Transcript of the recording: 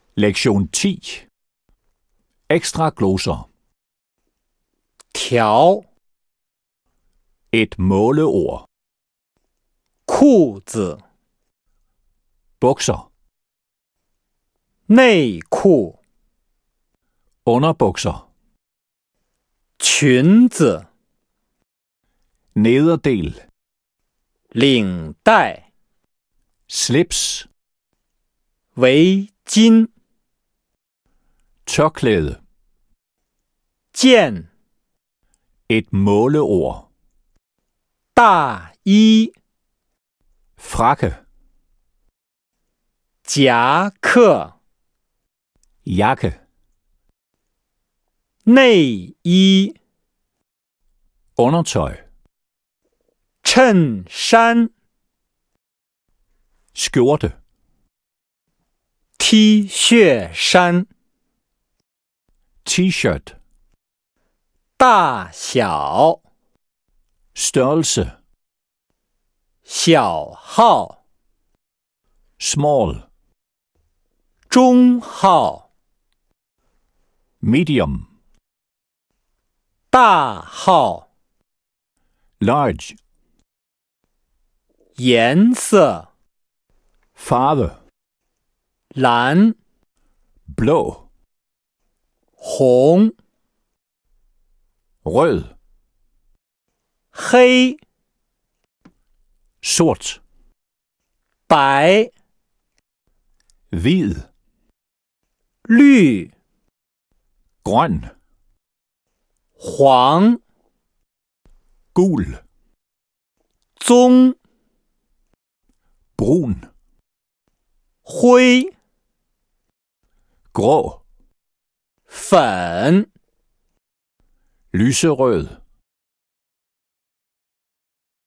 Lektion 10. Ekstra gloser. 条 Et måleord. 裤子 Bukser. 内裤 Underbukser. 裙子 Nederdel. 领带 Slips. 围巾 Tørklæde. 剑 Et måleord. 大衣 Frakke. 夹克 Jakke. 内衣 Undertøj. 衬衫 Skjorte. T 恤衫 T-shirt. 大小 Størrelse. 小号 Small. 中号 Medium. 大号 Large. 颜色 Farve. 蓝 Blå. 红 Rød. 黑 Sort. 白 Hvid. 绿 Grøn. 黄 Gul. 棕 Brun. 灰 Grå. 粉 Lyserød.